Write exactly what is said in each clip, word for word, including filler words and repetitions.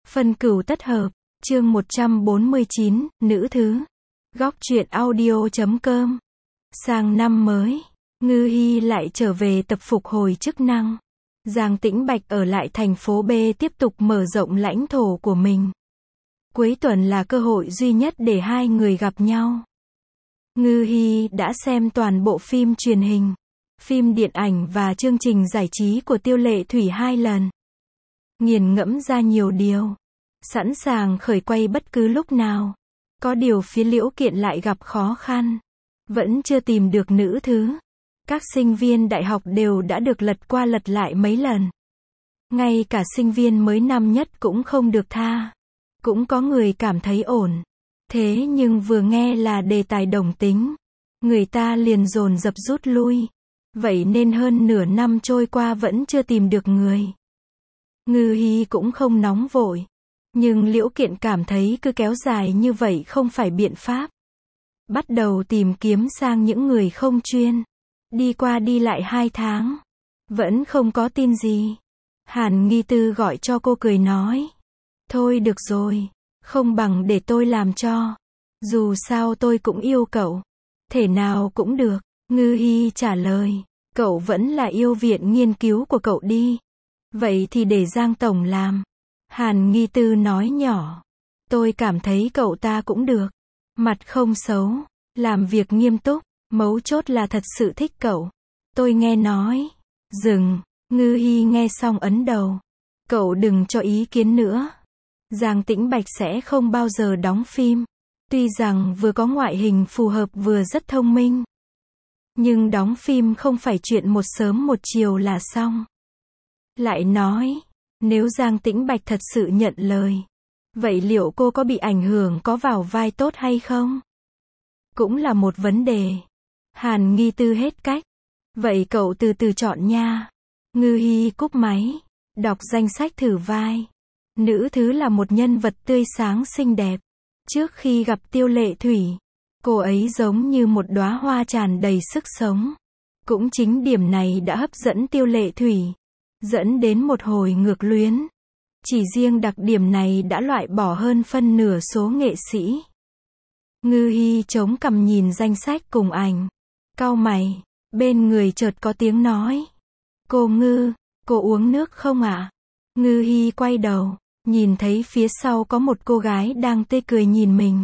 Phân cửu tất hợp, chương một trăm bốn mươi chín, nữ thứ. Góc truyện audio chấm com. Sang năm mới, Ngư Hi lại trở về tập phục hồi chức năng. Giang Tĩnh Bạch ở lại thành phố B tiếp tục mở rộng lãnh thổ của mình. Cuối tuần là cơ hội duy nhất để hai người gặp nhau. Ngư Hi đã xem toàn bộ phim truyền hình, phim điện ảnh và chương trình giải trí của Tiêu Lệ Thủy hai lần. Nghiền ngẫm ra nhiều điều, sẵn sàng khởi quay bất cứ lúc nào. Có điều phía Liễu Kiện lại gặp khó khăn, vẫn chưa tìm được nữ thứ. Các sinh viên đại học đều đã được lật qua lật lại mấy lần. Ngay cả sinh viên mới năm nhất cũng không được tha. Cũng có người cảm thấy ổn. Thế nhưng vừa nghe là đề tài đồng tính, người ta liền dồn dập rút lui. Vậy nên hơn nửa năm trôi qua vẫn chưa tìm được người. Ngư Hi cũng không nóng vội. Nhưng Liễu Kiện cảm thấy cứ kéo dài như vậy không phải biện pháp. Bắt đầu tìm kiếm sang những người không chuyên. Đi qua đi lại hai tháng. Vẫn không có tin gì. Hàn Nghi Tư gọi cho cô cười nói. Thôi được rồi. Không bằng để tôi làm cho. Dù sao tôi cũng yêu cậu. Thể nào cũng được. Ngư Hi trả lời. Cậu vẫn là yêu viện nghiên cứu của cậu đi. Vậy thì để Giang Tổng làm. Hàn Nghi Tư nói nhỏ. Tôi cảm thấy cậu ta cũng được. Mặt không xấu. Làm việc nghiêm túc. Mấu chốt là thật sự thích cậu. Tôi nghe nói. Dừng. Ngư Hi nghe xong ấn đầu. Cậu đừng cho ý kiến nữa. Giang Tĩnh Bạch sẽ không bao giờ đóng phim. Tuy rằng vừa có ngoại hình phù hợp vừa rất thông minh. Nhưng đóng phim không phải chuyện một sớm một chiều là xong. Lại nói. Nếu Giang Tĩnh Bạch thật sự nhận lời. Vậy liệu cô có bị ảnh hưởng có vào vai tốt hay không? Cũng là một vấn đề. Hàn Nghi Tư hết cách. Vậy cậu từ từ chọn nha. Ngư Hi cúp máy. Đọc danh sách thử vai. Nữ thứ là một nhân vật tươi sáng xinh đẹp. Trước khi gặp Tiêu Lệ Thủy, cô ấy giống như một đóa hoa tràn đầy sức sống. Cũng chính điểm này đã hấp dẫn Tiêu Lệ Thủy. Dẫn đến một hồi ngược luyến. Chỉ riêng đặc điểm này đã loại bỏ hơn phân nửa số nghệ sĩ. Ngư Hi chống cằm nhìn danh sách cùng ảnh. Cau mày. Bên người chợt có tiếng nói. Cô Ngư, cô uống nước không ạ? Ngư Hi quay đầu. Nhìn thấy phía sau có một cô gái đang tươi cười nhìn mình.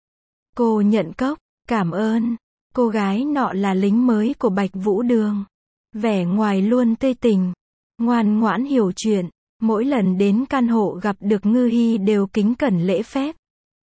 Cô nhận cốc. Cảm ơn. Cô gái nọ là lính mới của Bạch Vũ Đường. Vẻ ngoài luôn tươi tỉnh. Ngoan ngoãn hiểu chuyện. Mỗi lần đến căn hộ gặp được Ngư Hi đều kính cẩn lễ phép.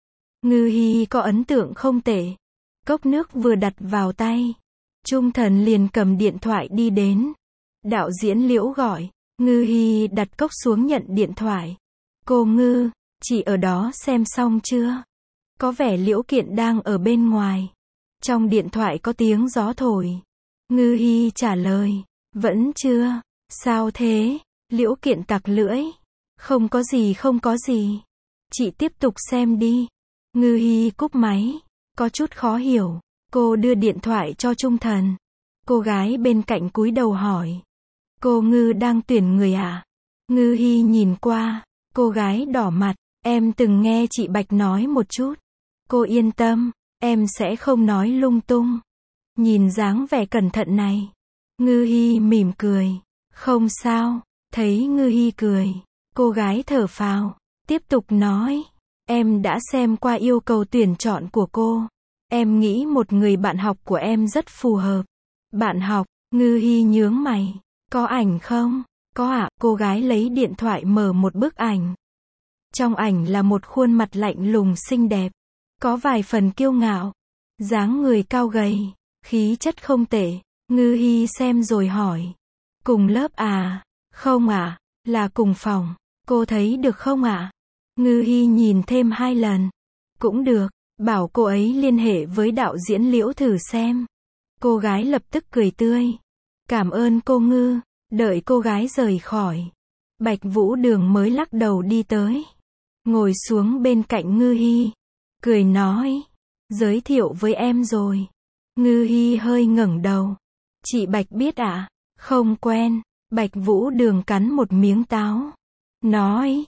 Ngư Hi có ấn tượng không tệ. Cốc nước vừa đặt vào tay. Trung Thần liền cầm điện thoại đi đến. Đạo diễn Liễu gọi. Ngư Hi đặt cốc xuống nhận điện thoại. Cô Ngư, chị ở đó xem xong chưa? Có vẻ Liễu Kiện đang ở bên ngoài. Trong điện thoại có tiếng gió thổi. Ngư Hi trả lời. Vẫn chưa. Sao thế? Liễu Kiện tặc lưỡi. Không có gì không có gì. Chị tiếp tục xem đi. Ngư Hi cúp máy. Có chút khó hiểu. Cô đưa điện thoại cho Trung Thần. Cô gái bên cạnh cúi đầu hỏi. Cô Ngư đang tuyển người à? Ngư Hi nhìn qua. Cô gái đỏ mặt. Em từng nghe chị Bạch nói một chút. Cô yên tâm. Em sẽ không nói lung tung. Nhìn dáng vẻ cẩn thận này. Ngư Hi mỉm cười. Không sao. Thấy Ngư Hi cười. Cô gái thở phào. Tiếp tục nói. Em đã xem qua yêu cầu tuyển chọn của cô. Em nghĩ một người bạn học của em rất phù hợp. Bạn học. Ngư Hi nhướng mày. Có ảnh không? Có ạ. À? Cô gái lấy điện thoại mở một bức ảnh. Trong ảnh là một khuôn mặt lạnh lùng xinh đẹp. Có vài phần kiêu ngạo. Dáng người cao gầy. Khí chất không tệ. Ngư Hi xem rồi hỏi. Cùng lớp à? Không ạ. À? Là cùng phòng. Cô thấy được không ạ? À? Ngư Hi nhìn thêm hai lần. Cũng được. Bảo cô ấy liên hệ với đạo diễn Liễu thử xem. Cô gái lập tức cười tươi. Cảm ơn cô Ngư. Đợi cô gái rời khỏi. Bạch Vũ Đường mới lắc đầu đi tới. Ngồi xuống bên cạnh Ngư Hi. Cười nói. Giới thiệu với em rồi. Ngư Hi hơi ngẩng đầu. Chị Bạch biết ạ? À? Không quen. Bạch Vũ Đường cắn một miếng táo. Nói.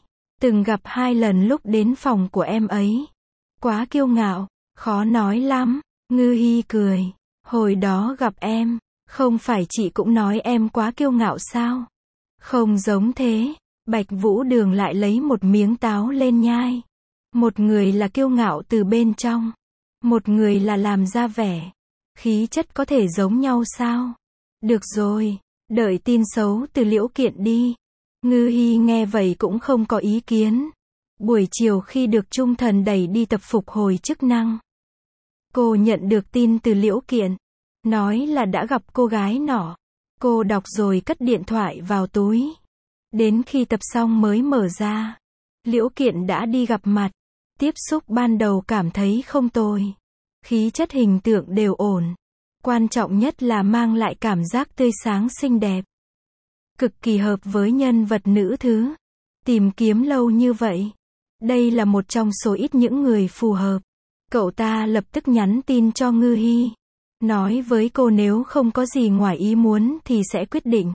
Từng gặp hai lần lúc đến phòng của em ấy. Quá kiêu ngạo, khó nói lắm. Ngư Hi cười. Hồi đó gặp em, không phải chị cũng nói em quá kiêu ngạo sao? Không giống thế. Bạch Vũ Đường lại lấy một miếng táo lên nhai. Một người là kiêu ngạo từ bên trong. Một người là làm ra vẻ. Khí chất có thể giống nhau sao? Được rồi, đợi tin xấu từ Liễu Kiện đi. Ngư Hi nghe vậy cũng không có ý kiến. Buổi chiều khi được Trung Thần đẩy đi tập phục hồi chức năng, cô nhận được tin từ Liễu Kiện. Nói là đã gặp cô gái nọ. Cô đọc rồi cất điện thoại vào túi. Đến khi tập xong mới mở ra. Liễu Kiện đã đi gặp mặt. Tiếp xúc ban đầu cảm thấy không tồi. Khí chất hình tượng đều ổn. Quan trọng nhất là mang lại cảm giác tươi sáng xinh đẹp. Cực kỳ hợp với nhân vật nữ thứ. Tìm kiếm lâu như vậy. Đây là một trong số ít những người phù hợp. Cậu ta lập tức nhắn tin cho Ngư Hi. Nói với cô nếu không có gì ngoài ý muốn thì sẽ quyết định.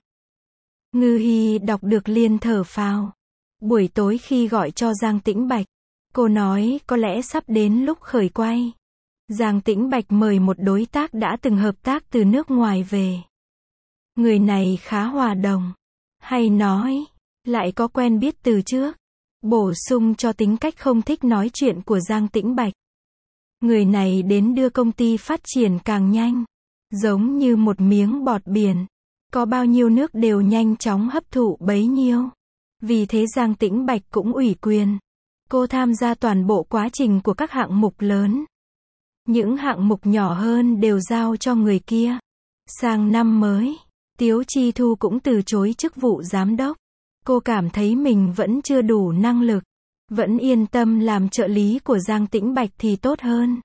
Ngư Hi đọc được liền thở phào. Buổi tối khi gọi cho Giang Tĩnh Bạch, cô nói có lẽ sắp đến lúc khởi quay. Giang Tĩnh Bạch mời một đối tác đã từng hợp tác từ nước ngoài về. Người này khá hòa đồng. Hay nói, lại có quen biết từ trước. Bổ sung cho tính cách không thích nói chuyện của Giang Tĩnh Bạch. Người này đến đưa công ty phát triển càng nhanh. Giống như một miếng bọt biển. Có bao nhiêu nước đều nhanh chóng hấp thụ bấy nhiêu. Vì thế Giang Tĩnh Bạch cũng ủy quyền. Cô tham gia toàn bộ quá trình của các hạng mục lớn. Những hạng mục nhỏ hơn đều giao cho người kia. Sang năm mới, Tiếu Chi Thu cũng từ chối chức vụ giám đốc. Cô cảm thấy mình vẫn chưa đủ năng lực. Vẫn yên tâm làm trợ lý của Giang Tĩnh Bạch thì tốt hơn.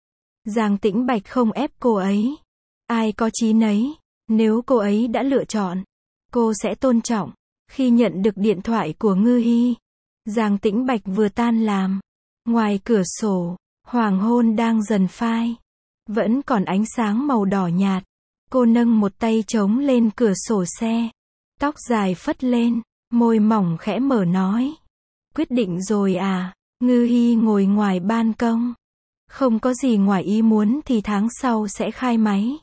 Giang Tĩnh Bạch không ép cô ấy. Ai có chí nấy. Nếu cô ấy đã lựa chọn, cô sẽ tôn trọng. Khi nhận được điện thoại của Ngư Hi, Giang Tĩnh Bạch vừa tan làm. Ngoài cửa sổ, hoàng hôn đang dần phai. Vẫn còn ánh sáng màu đỏ nhạt. Cô nâng một tay chống lên cửa sổ xe. Tóc dài phất lên, môi mỏng khẽ mở nói. Quyết định rồi à? Ngư Hi ngồi ngoài ban công. Không có gì ngoài ý muốn thì tháng sau sẽ khai máy.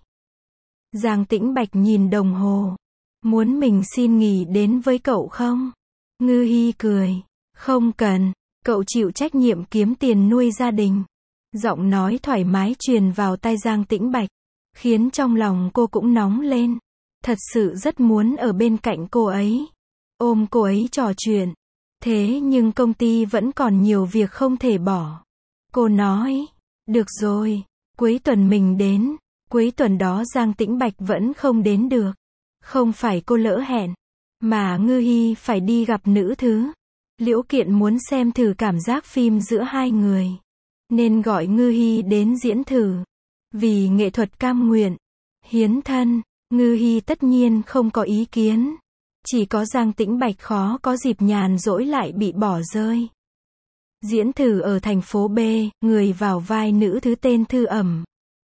Giang Tĩnh Bạch nhìn đồng hồ. Muốn mình xin nghỉ đến với cậu không? Ngư Hi cười. Không cần, cậu chịu trách nhiệm kiếm tiền nuôi gia đình. Giọng nói thoải mái truyền vào tai Giang Tĩnh Bạch, khiến trong lòng cô cũng nóng lên. Thật sự rất muốn ở bên cạnh cô ấy. Ôm cô ấy trò chuyện. Thế nhưng công ty vẫn còn nhiều việc không thể bỏ. Cô nói, được rồi, cuối tuần mình đến. Cuối tuần đó Giang Tĩnh Bạch vẫn không đến được. Không phải cô lỡ hẹn, mà Ngư Hi phải đi gặp nữ thứ. Liễu Kiện muốn xem thử cảm giác phim giữa hai người. Nên gọi Ngư Hi đến diễn thử. Vì nghệ thuật cam nguyện, hiến thân, Ngư Hi tất nhiên không có ý kiến. Chỉ có Giang Tĩnh Bạch khó có dịp nhàn rỗi lại bị bỏ rơi. Diễn thử ở thành phố B, người vào vai nữ thứ tên Thư Ẩm.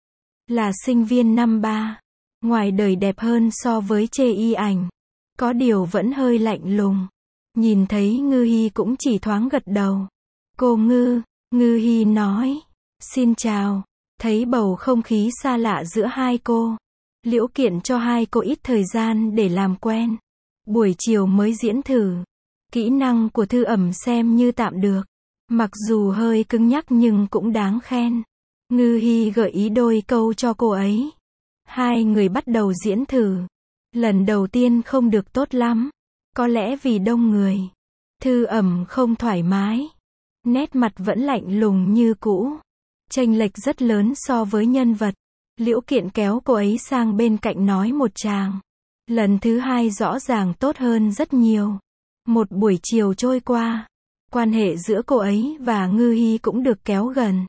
Là sinh viên năm ba. Ngoài đời đẹp hơn so với chê y ảnh. Có điều vẫn hơi lạnh lùng. Nhìn thấy Ngư Hi cũng chỉ thoáng gật đầu. Cô Ngư, Ngư Hi nói. Xin chào. Thấy bầu không khí xa lạ giữa hai cô. Liễu Kiện cho hai cô ít thời gian để làm quen. Buổi chiều mới diễn thử. Kỹ năng của Thư Ẩm xem như tạm được. Mặc dù hơi cứng nhắc nhưng cũng đáng khen. Ngư Hi gợi ý đôi câu cho cô ấy. Hai người bắt đầu diễn thử. Lần đầu tiên không được tốt lắm. Có lẽ vì đông người. Thư Ẩm không thoải mái. Nét mặt vẫn lạnh lùng như cũ. Chênh lệch rất lớn so với nhân vật. Liễu Kiện kéo cô ấy sang bên cạnh nói một tràng. Lần thứ hai rõ ràng tốt hơn rất nhiều. Một buổi chiều trôi qua. Quan hệ giữa cô ấy và Ngư Hi cũng được kéo gần.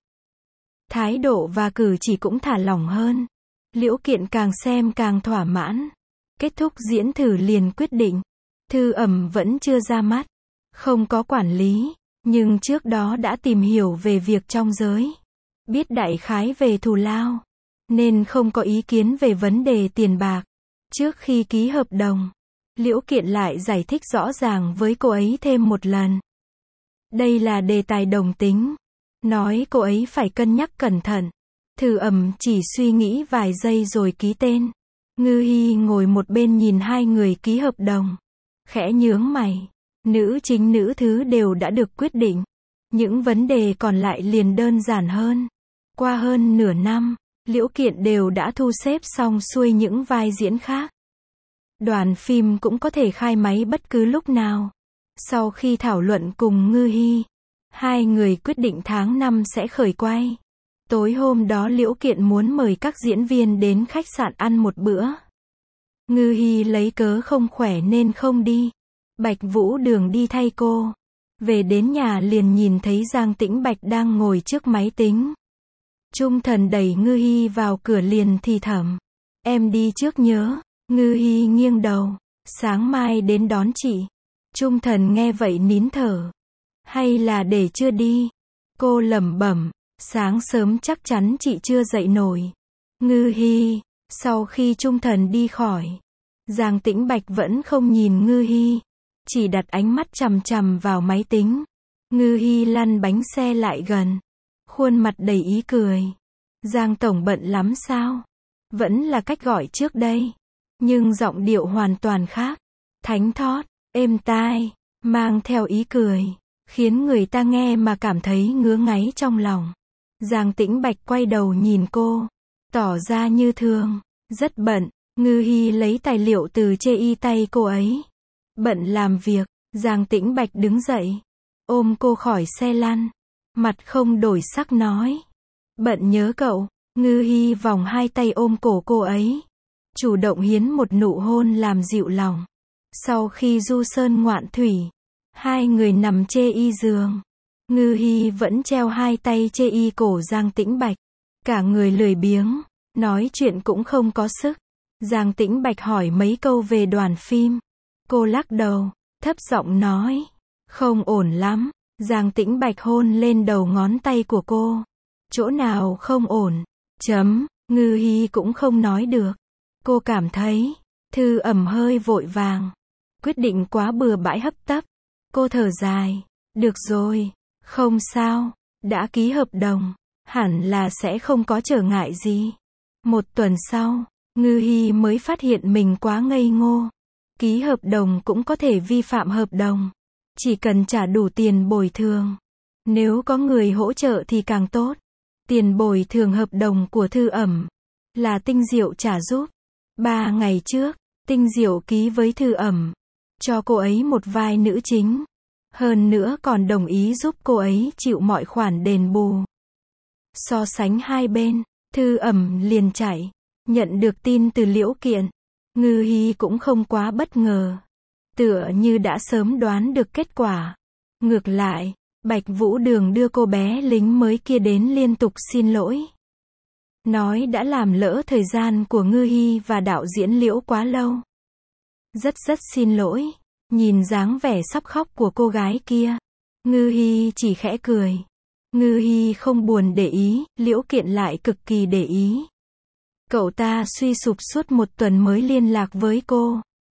Thái độ và cử chỉ cũng thả lỏng hơn. Liễu Kiện càng xem càng thỏa mãn. Kết thúc diễn thử liền quyết định. Thư Ẩm vẫn chưa ra mắt. Không có quản lý. Nhưng trước đó đã tìm hiểu về việc trong giới. Biết đại khái về thù lao. Nên không có ý kiến về vấn đề tiền bạc. Trước khi ký hợp đồng, Liễu Kiện lại giải thích rõ ràng với cô ấy thêm một lần. Đây là đề tài đồng tính. Nói cô ấy phải cân nhắc cẩn thận. Thư Ẩm chỉ suy nghĩ vài giây rồi ký tên. Ngư Hi ngồi một bên nhìn hai người ký hợp đồng. Khẽ nhướng mày. Nữ chính nữ thứ đều đã được quyết định. Những vấn đề còn lại liền đơn giản hơn. Qua hơn nửa năm, Liễu Kiện đều đã thu xếp xong xuôi những vai diễn khác. Đoàn phim cũng có thể khai máy bất cứ lúc nào. Sau khi thảo luận cùng Ngư Hi, hai người quyết định tháng năm sẽ khởi quay. Tối hôm đó Liễu Kiện muốn mời các diễn viên đến khách sạn ăn một bữa. Ngư Hi lấy cớ không khỏe nên không đi. Bạch Vũ Đường đi thay cô. Về đến nhà liền nhìn thấy Giang Tĩnh Bạch đang ngồi trước máy tính. Trung Thần đẩy Ngư Hi vào cửa liền thì thầm. Em đi trước nhớ. Ngư Hi nghiêng đầu. Sáng mai đến đón chị. Trung Thần nghe vậy nín thở. Hay là để chưa đi? Cô lẩm bẩm. Sáng sớm chắc chắn chị chưa dậy nổi. Ngư Hi. Sau khi Trung Thần đi khỏi, Giang Tĩnh Bạch vẫn không nhìn Ngư Hi. Chỉ đặt ánh mắt chằm chằm vào máy tính. Ngư Hi lăn bánh xe lại gần. Khuôn mặt đầy ý cười. Giang tổng bận lắm sao? Vẫn là cách gọi trước đây. Nhưng giọng điệu hoàn toàn khác. Thánh thót, êm tai, mang theo ý cười. Khiến người ta nghe mà cảm thấy ngứa ngáy trong lòng. Giang Tĩnh Bạch quay đầu nhìn cô. Tỏ ra như thường. Rất bận. Ngư Hi lấy tài liệu từ chê y tay cô ấy. Bận làm việc. Giang Tĩnh Bạch đứng dậy. Ôm cô khỏi xe lăn. Mặt không đổi sắc nói. Bận nhớ cậu. Ngư Hi vòng hai tay ôm cổ cô ấy. Chủ động hiến một nụ hôn làm dịu lòng. Sau khi du sơn ngoạn thủy, hai người nằm chê y giường. Ngư Hi vẫn treo hai tay chê y cổ Giang Tĩnh Bạch. Cả người lười biếng. Nói chuyện cũng không có sức. Giang Tĩnh Bạch hỏi mấy câu về đoàn phim. Cô lắc đầu. Thấp giọng nói. Không ổn lắm. Giang Tĩnh Bạch hôn lên đầu ngón tay của cô. Chỗ nào không ổn? Chấm. Ngư Hi cũng không nói được. Cô cảm thấy. Thư Ẩm hơi vội vàng. Quyết định quá bừa bãi hấp tấp. Cô thở dài. Được rồi. Không sao. Đã ký hợp đồng. Hẳn là sẽ không có trở ngại gì. Một tuần sau, Ngư Hi mới phát hiện mình quá ngây ngô. Ký hợp đồng cũng có thể vi phạm hợp đồng. Chỉ cần trả đủ tiền bồi thường. Nếu có người hỗ trợ thì càng tốt. Tiền bồi thường hợp đồng của Thư Ẩm là Tinh Diệu trả giúp. Ba ngày trước, Tinh Diệu ký với Thư Ẩm. Cho cô ấy một vai nữ chính. Hơn nữa còn đồng ý giúp cô ấy chịu mọi khoản đền bù. So sánh hai bên, Thư Ẩm liền chạy. Nhận được tin từ Liễu Kiện. Ngư Hi cũng không quá bất ngờ. Tựa như đã sớm đoán được kết quả. Ngược lại, Bạch Vũ Đường đưa cô bé lính mới kia đến liên tục xin lỗi. Nói đã làm lỡ thời gian của Ngư Hi và đạo diễn Liễu quá lâu. Rất rất xin lỗi. Nhìn dáng vẻ sắp khóc của cô gái kia. Ngư Hi chỉ khẽ cười. Ngư Hi không buồn để ý, Liễu Kiện lại cực kỳ để ý. Cậu ta suy sụp suốt một tuần mới liên lạc với cô.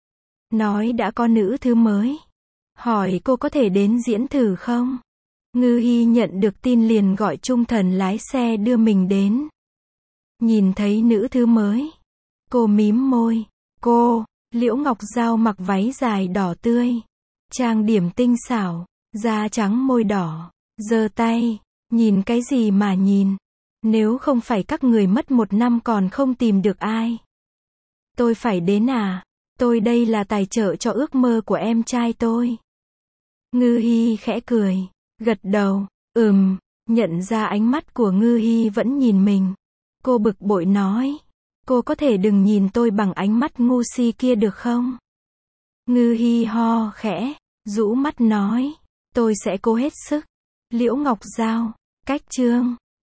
Nói đã có nữ thứ mới. Hỏi cô có thể đến diễn thử không? Ngư Hi nhận được tin liền gọi Trung Thần lái xe đưa mình đến. Nhìn thấy nữ thứ mới. Cô mím môi. Cô, Liễu Ngọc Giao mặc váy dài đỏ tươi. Trang điểm tinh xảo, da trắng môi đỏ. Giơ tay. Nhìn cái gì mà nhìn? Nếu không phải các người mất một năm còn không tìm được ai. Tôi phải đến à? Tôi đây là tài trợ cho ước mơ của em trai tôi. Ngư Hi khẽ cười. Gật đầu. Ừm. Nhận ra ánh mắt của Ngư Hi vẫn nhìn mình. Cô bực bội nói. Cô có thể đừng nhìn tôi bằng ánh mắt ngu si kia được không? Ngư Hi ho khẽ. Rũ mắt nói. Tôi sẽ cố hết sức. Liễu Ngọc Giao. Cách chương.